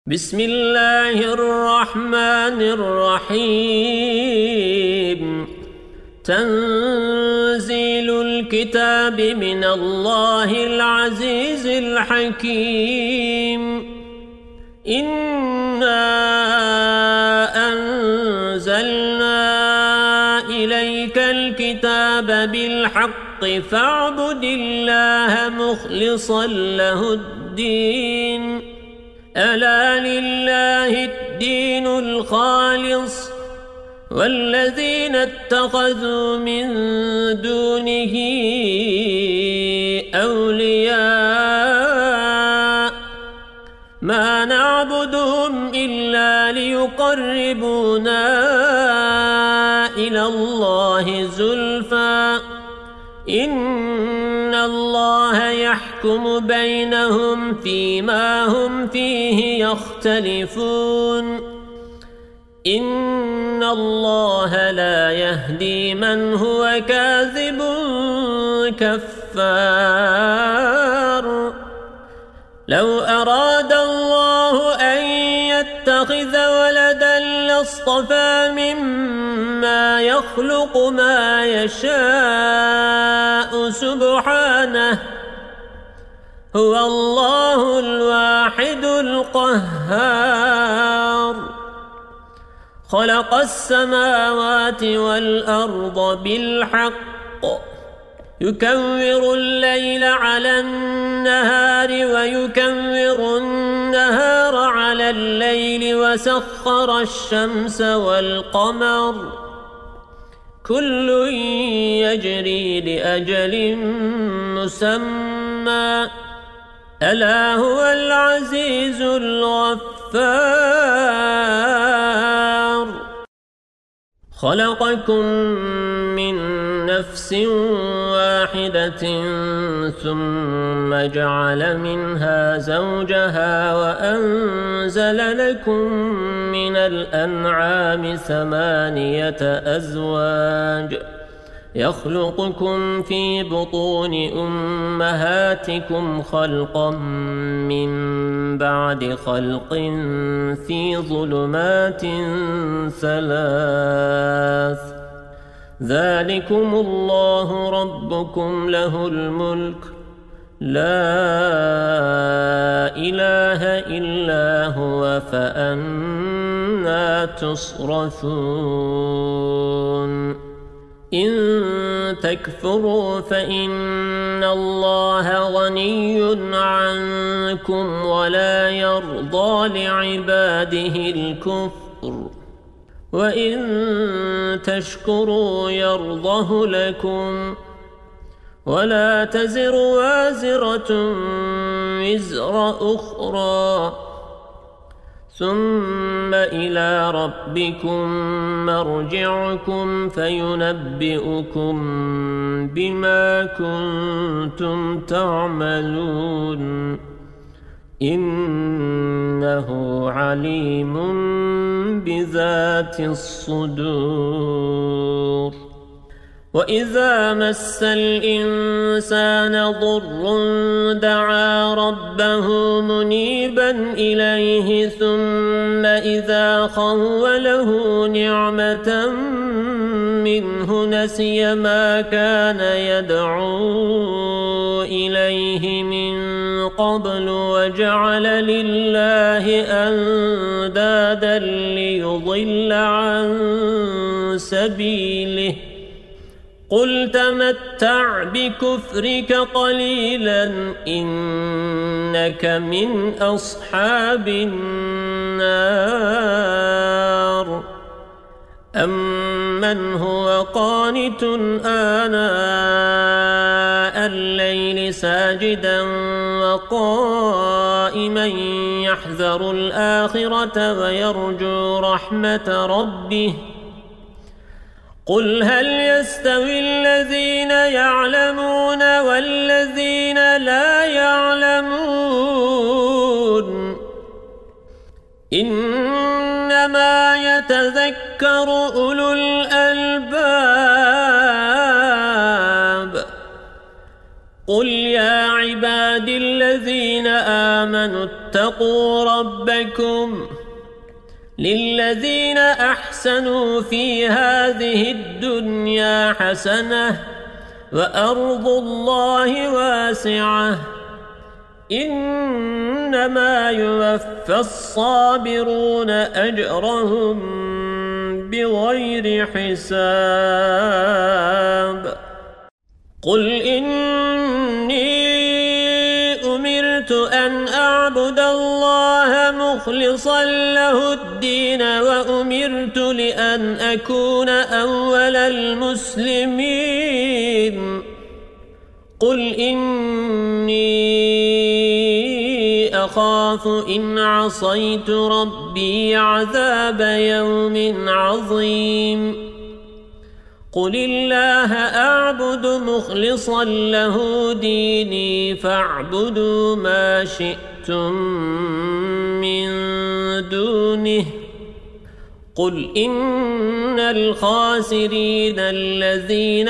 بسم الله الرحمن الرحيم تنزيل الكتاب من الله العزيز الحكيم إنا أنزلنا إليك الكتاب بالحق فاعبد الله مخلصا له الدين ألا لله الدين الخالص والذين اتخذوا من دونه أولياء ما نعبدهم إلا ليقربونا إلى الله زلفى إن الله يحكم بينهم فيما هم فيه يختلفون إن الله لا يهدي من هو كاذب كفار لو أراد الله أن يتخذ ولدا لاصطفى مما يخلق ما يشاء سبحانه هو الله الواحد القهار خلق السماوات والأرض بالحق يكور الليل على النهار ويكور النهار على الليل وسخر الشمس والقمر كل يجري لأجل مسمى ألا هو العزيز الغفار خلقكم من نفس واحدة ثم جعل منها زوجها وأنزل لكم من الأنعام 8 أزواج يخلقكم في بطون أمهاتكم خلقا من بعد خلق في ظلمات 3 ذلكم الله ربكم له الملك لا إله إلا هو فأنى تصرفون إن تكفروا فإن الله غني عنكم ولا يرضى لعباده الكفر وإن تشكروا يرضه لكم ولا تزر وازرة وزر أخرى ثم إلى ربكم مرجعكم فينبئكم بما كنتم تعملون إنه عليم بذات الصدور وإذا مس الإنسان ضر دعا ربه منيبا إليه ثم إذا خوله نعمة منه نسي ما كان يدعو إليه من قبل وجعل لله أندادا ليضل عن سبيله قل تمتع بكفرك قليلا إنك من أصحاب النار أمن هو قانت آناء الليل ساجدا وقائما يحذر الآخرة ويرجو رحمة ربه قل هل يستوي الذين يعلمون والذين لا يعلمون إنما يتذكر أولو الألباب قل يا عبادي الذين آمنوا واتقوا ربكم للذين أحسنوا في هذه الدنيا حسنة وأرض الله واسعة إنما يوفى الصابرون أجرهم بغير حساب قل إني أمرت أن أعبد الله مخلصا له الدين وأمرت لأن أكون أول المسلمين قل إني أخاف إن عصيت ربي عذاب يوم عظيم قل الله أعبد مخلصا له ديني فاعبدوا ما شئتم من دونه قل إن الخاسرين الذين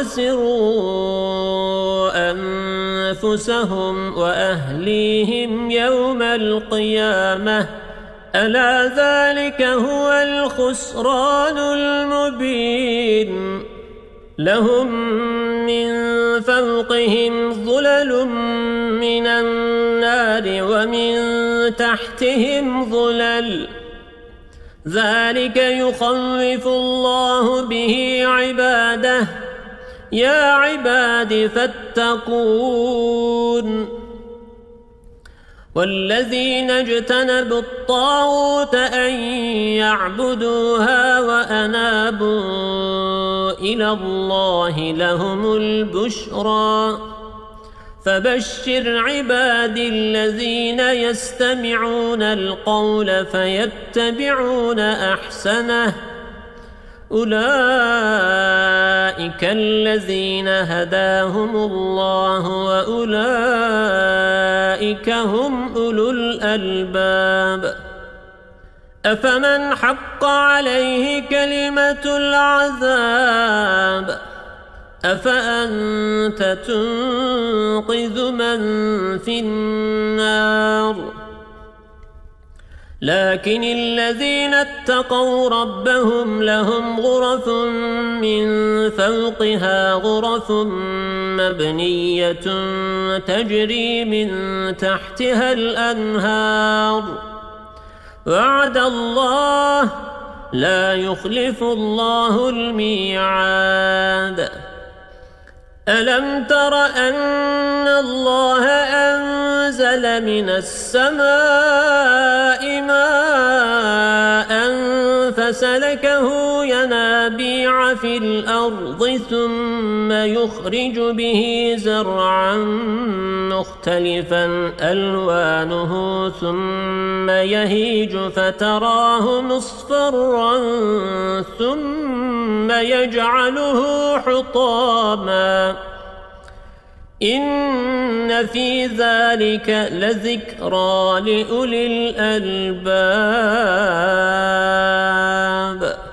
خسروا أنفسهم وأهليهم يوم القيامة ألا ذلك هو الخسران المبين لهم من فوقهم ظلل من النار ومن تحتهم ظلل ذلك يخوف الله به عباده يا عباد فاتقون والذين اجتنبوا الطاغوت أن يعبدوها وأنابوا إلى الله لهم البشرى فبشر عبادي الذين يستمعون القول فيتبعون أحسنه أولئك الذين هداهم الله وأولئك هم أولو الألباب أفمن حق عليه كلمة العذاب أفأنت تنقذ من في النار لكن الذين اتقوا ربهم لهم غرف من فوقها غرف مبنية تجري من تحتها الأنهار وعد الله لا يخلف الله الميعاد ألم تر أن الله أنزل من السماء ماء فسلكه ينابيع في الأرض ثم يخرج به زرعا مختلفا ألوانه ثم يهيج فتراه مصفرا ثم يجعله حطاما إن في ذلك لذكرى لأولي الألباب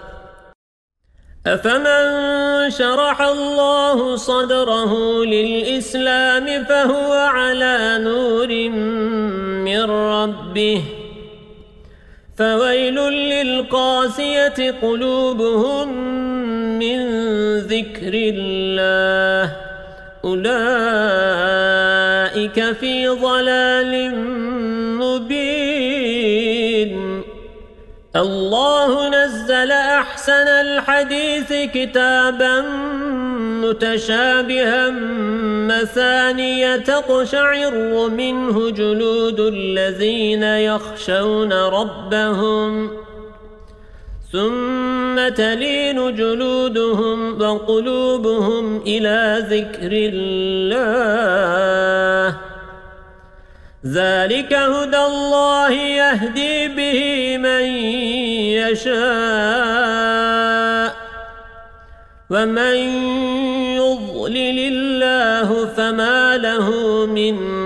أفمن شرح الله صدره للإسلام فهو على نور من ربه فويل للقاسية قلوبهم من ذكر الله أولئك في ضلال مبين الله نزل أحسن الحديث كتابا متشابها مثانية تقشعر منه جلود الذين يخشون ربهم ثم تلين جلودهم وقلوبهم إلى ذكر الله ذلك هدى الله يهدي به من يشاء ومن يضلل الله فما له من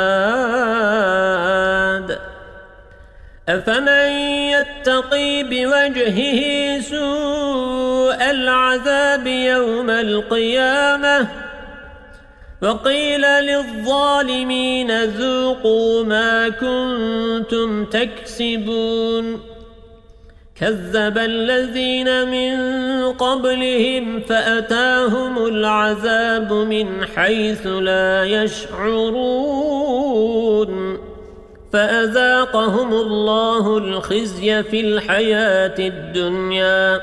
هاد أفمن يتقي بوجهه سوء العذاب يوم القيامة وقيل للظالمين ذوقوا ما كنتم تكسبون كذب الذين من قبلهم فأتاهم العذاب من حيث لا يشعرون فأذاقهم الله الخزي في الحياة الدنيا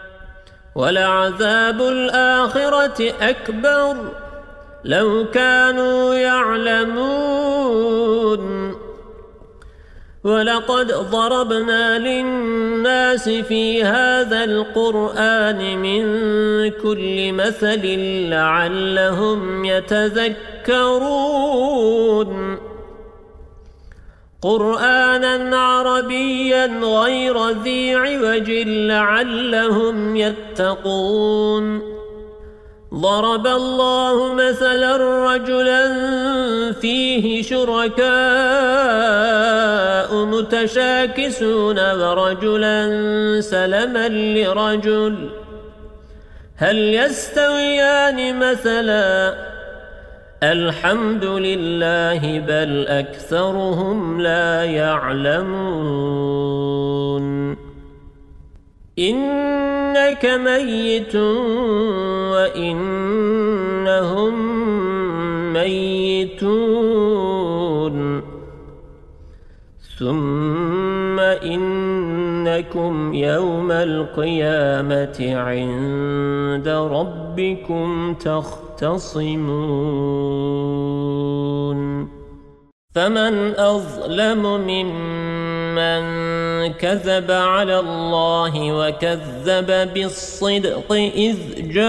ولعذاب الآخرة أكبر لو كانوا يعلمون ولقد ضربنا للناس في هذا القرآن من كل مثل لعلهم يتذكرون قرآنا عربيا غير ذي عوج لعلهم يتقون ضرب الله مثلا رجلا فيه شركاء متشاكسون ورجلا سلما لرجل هل يستويان مثلا الحمد لله بل أكثرهم لا يعلمون إنك ميت وإنهم ميتون ثم إنكم يوم القيامة عند ربكم تختصمون فمن أظلم ممن كذب على الله وكذب بالصدق إذ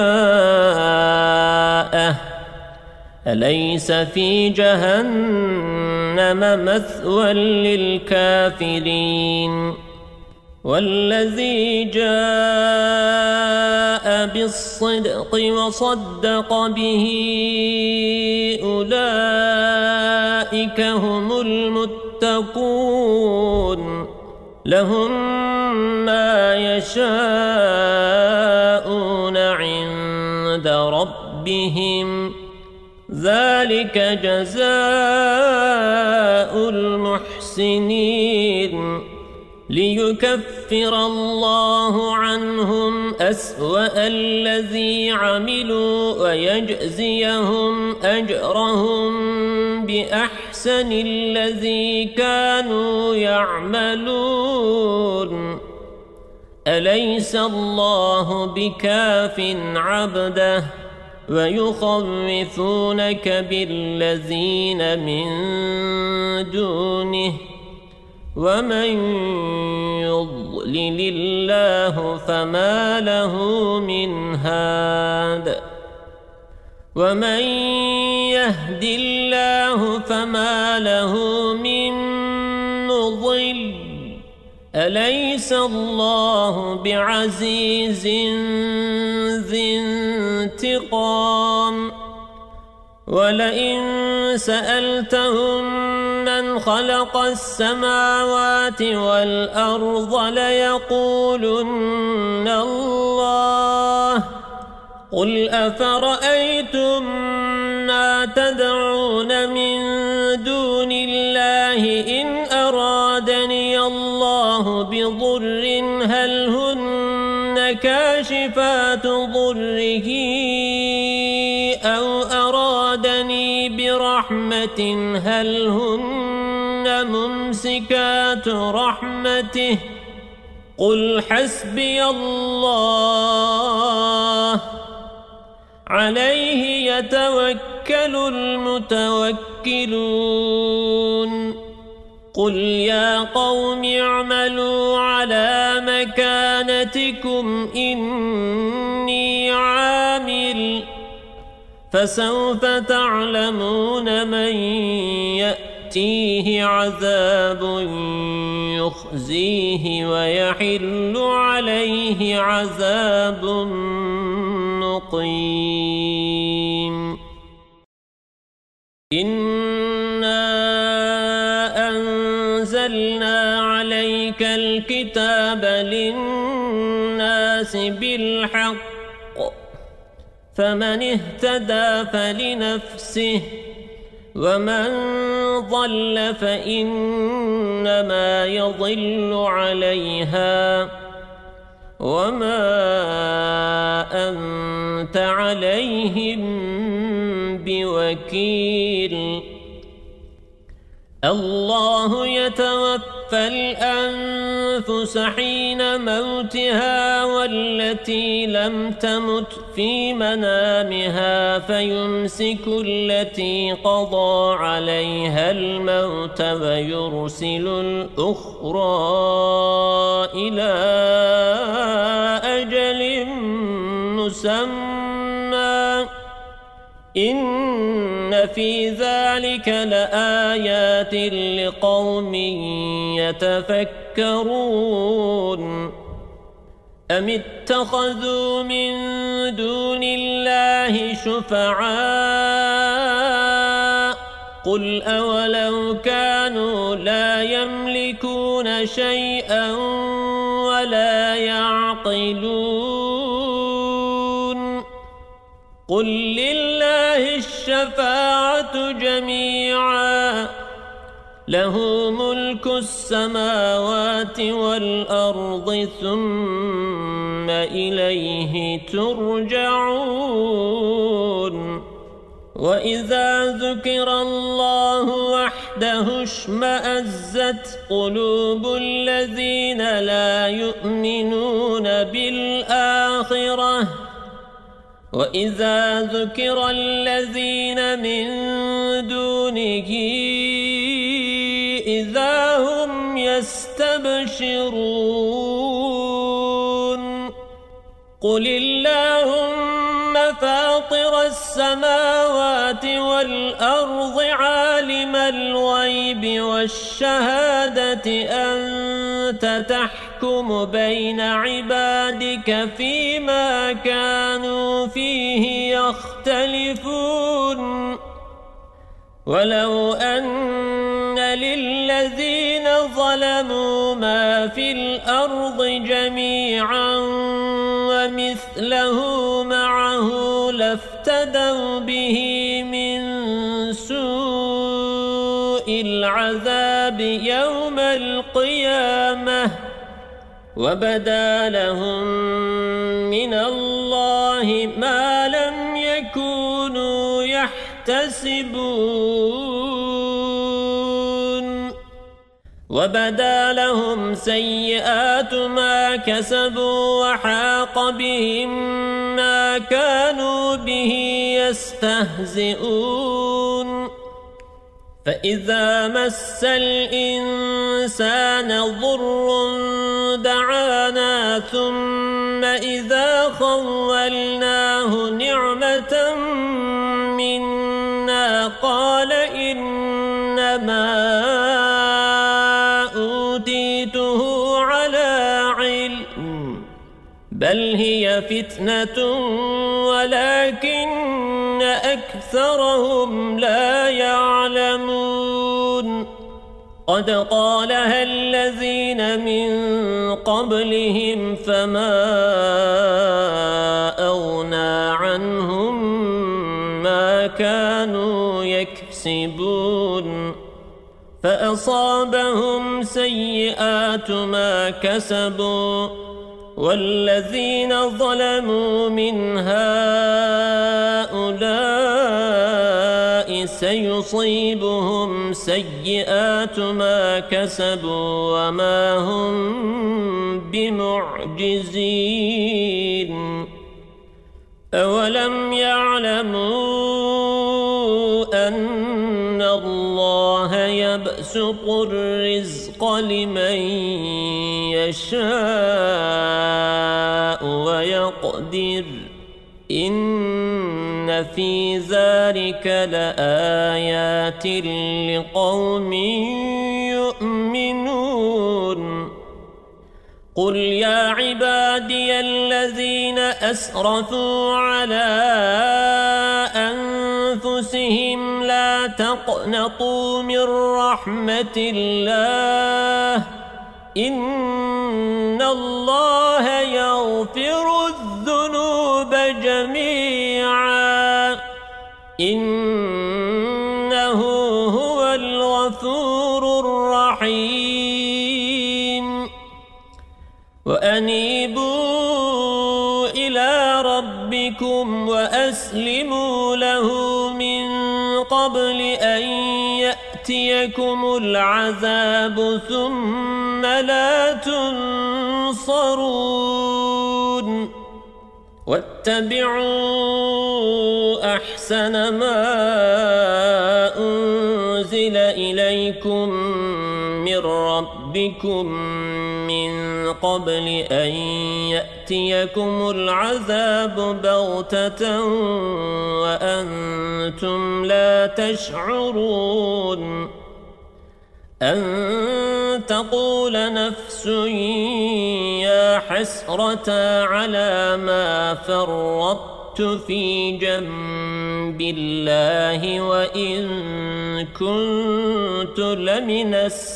جاءه أليس في جهنم مثوى للكافرين والذي جاء بالصدق وصدق به أولئك هم المتقون لهم ما يشاءون عند ربهم ذلك جزاء المحسنين ليكفر الله عنهم أسوأ الذي عملوا ويجزيهم أجرهم بأحسن الذي كانوا يعملون أليس الله بكاف عبده ويخوفونك بالذين من دونه ومن يضلل الله فما له من هاد ومن يهد الله فما له من مضل أليس الله بعزيز ذي انتقام ولئن سألتهم من خلق السماوات والأرض ليقولن الله قل أفرأيتم ما تدعون من دون الله إن أرادني الله بضر هل هن كاشفات ضره أو أرادني برحمة هل هن ممسكات رحمته قل حسبي الله عليه يتوكل المتوكلون قل يا قوم اعملوا على مكانتكم إني عامل فسوف تعلمون من يأتيه عذاب يخزيه ويحل عليه عذاب مقيم إنا أنزلنا عليك الكتاب للناس بالحق فمن اهتدى فلنفسه ومن ضل فإنما يضل عليها وما أنت عليهم بوكيل. الله يتوفى الأنفس حين موتها والتي لم تمت في منامها فيمسك التي قضى عليها الموت ويرسل الأخرى إلى أجل مسمى إن في ذلك لآيات لقوم يتفكرون. أم اتخذوا من دون الله شفعاء قل أولو كانوا لا يملكون شيئا ولا يعقلون قل لله الشفاعة جميعا له ملك السماوات والأرض ثم إليه ترجعون. وإذا ذكر الله وحده اشمأزت قلوب الذين لا يؤمنون بالآخرة وإذا ذكر الذين من دونه إذا هم يستبشرون. قل اللهم فاطر السماوات والأرض عالم الغيب والشهادة أنت تحكم بين عبادك فيما كانوا فيه يختلفون. ولو أن للذين ظلموا ما في الأرض جميعا ومثله معه لافتدوا به من سوء العذاب يوم القيامة وبدا لهم من الله ما لم يكونوا يحتسبون. وبدا لهم سيئات ما كسبوا وحاق بهم ما كانوا به يستهزئون. فإذا مس الإنسان ضر دعانا ثم إذا خولناه نعمة منا قال إنما أوتيته على علم بل هي فتنة ولكن أكثرهم لا يعلمون. قد قالها الذين من قبلهم فما أغنى عنهم ما كانوا يكسبون. فأصابهم سيئات ما كسبوا والذين ظلموا من هؤلاء سيصيبهم سيئات ما كسبوا وما هم بمعجزين. أولم يعلموا أن الله يبسط الرزق لمن يشاء ويقدر إن في ذلك لآيات لقوم يؤمنون. قل يا عبادي الذين أسرفوا على أنفسهم لا تقنطوا من رحمة الله إن الله يغفر الذنوب جميعا وأنيبوا إلى ربكم وأسلموا له من قبل أن يأتيكم العذاب ثم لا تنصرون واتبعوا أحسن ما أنزل إليكم من ربكم من قبل أن يأتيكم العذاب بغتة وأنتم لا تشعرون أن تقول نفس يا حسرة على ما فرطت في جنب الله وإن كنت لمن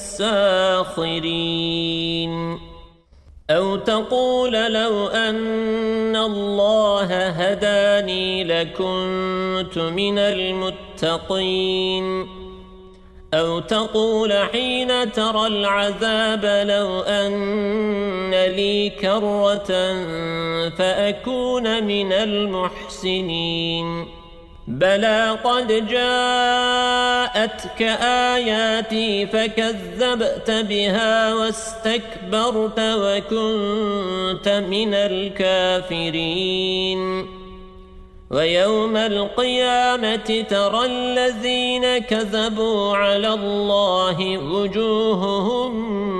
الساخرين أو تقول لو أن الله هداني لكنت من المتقين أو تقول حين ترى العذاب لو أن لي كرة فأكون من المحسنين بلى قد جاءتك آياتي فكذبت بها واستكبرت وكنت من الكافرين ويوم القيامة ترى الذين كذبوا على الله وجوههم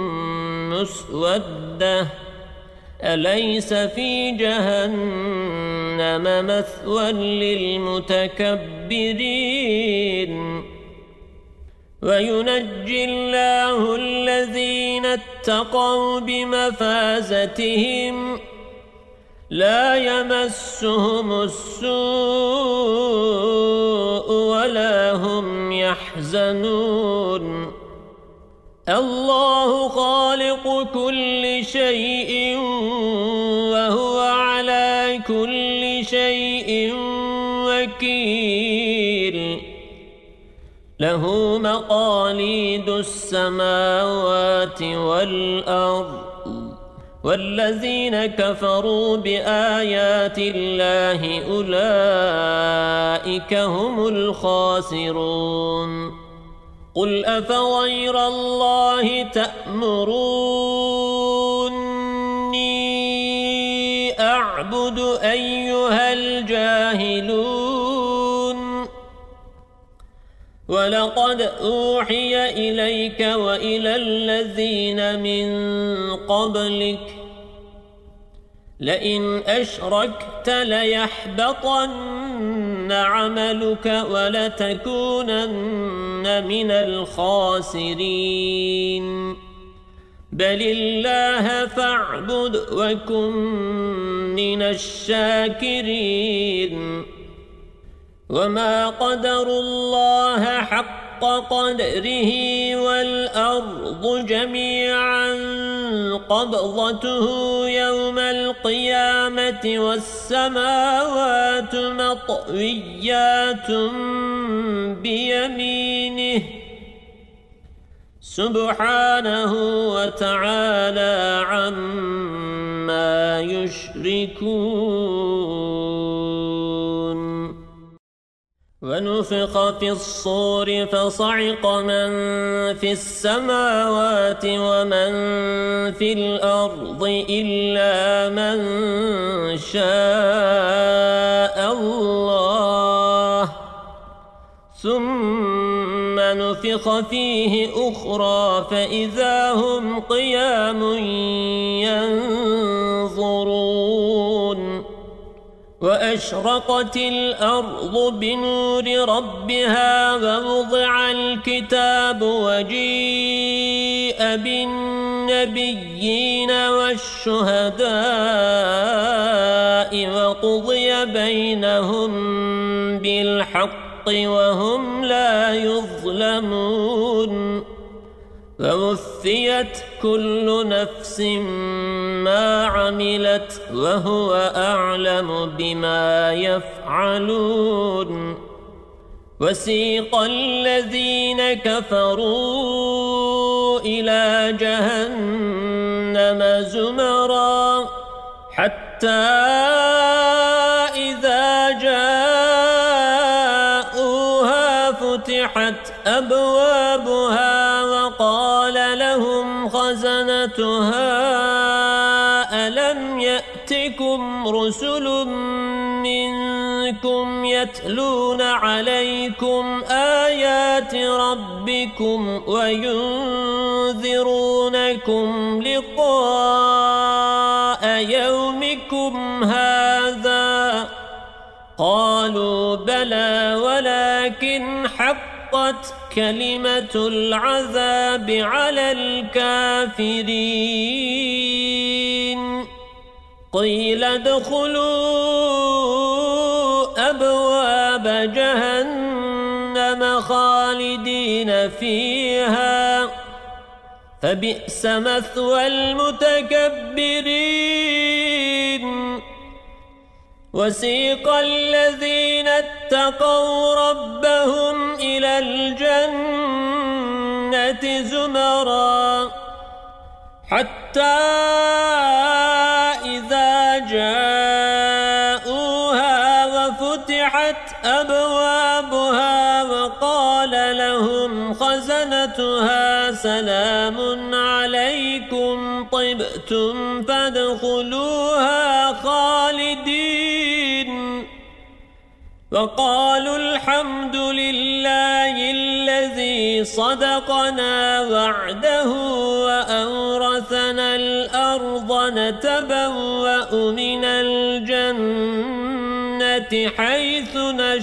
مسودة أليس في جهنم مثوى للمتكبرين وينجي الله الذين اتقوا بمفازتهم لا يمسهم السوء ولا هم يحزنون الله خالق كل شيء وهو على كل شيء وكيل له مقاليد السماوات والأرض والذين كفروا بآيات الله أولئك هم الخاسرون قل أفغير الله تأمروني أعبد أيها الجاهلون ولقد أوحي إليك وإلى الذين من قبلك لئن أشركت ليحبطن عملك ولتكونن من الخاسرين بل الله فاعبد وكن من الشاكرين وما قدروا الله حق قدره والأرض جميعا قبضته يوم القيامة والسماوات مطويات بيمينه سبحانه وتعالى عما يشركون ونفخ في الصور فصعق من في السماوات ومن في الأرض إلا من شاء الله ثم نفخ فيه أخرى فإذا هم قيام ينظرون وأشرقت الأرض بنور ربها ووضع الكتاب وجيء بالنبيين والشهداء وقضي بينهم بالحق وهم لا يظلمون ووفيت كل نفس ما عملت وهو أعلم بما يفعلون وسيق الذين كفروا إلى جهنم زمرا حتى إذا جاءوها فتحت أبوابها وقال لهم خزنتها ألم يأتكم رسل منكم يتلون عليكم آيات ربكم وينذرونكم لقاء يومكم هذا؟ قالوا بلى ولكن حقت كلمة العذاب على الكافرين. قيل ادخلوا أبواب جهنم خالدين فيها فبئس مثوى المتكبرين. وسيق الذين اتقوا ربهم إلى الجنة زمرا حتى إذا جاءوها وفتحت أبوابها وقال لهم خزنتها سلام عليكم طبتم فادخلوها خالدين. وقالوا الحمد لله الذي صدقنا وعده وأورثنا الأرض نتبوأ من الجنة حيث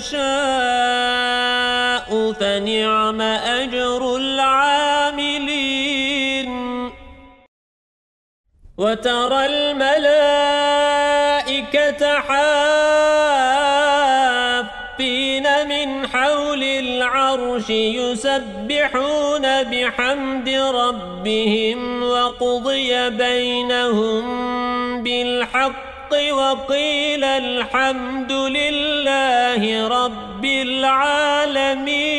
نشاء فنعم أجر العاملين. وترى الملائكة حافين من حول العرش يسبحون بحمد ربهم وقضي بينهم بالحق وقيل الحمد لله رب العالمين.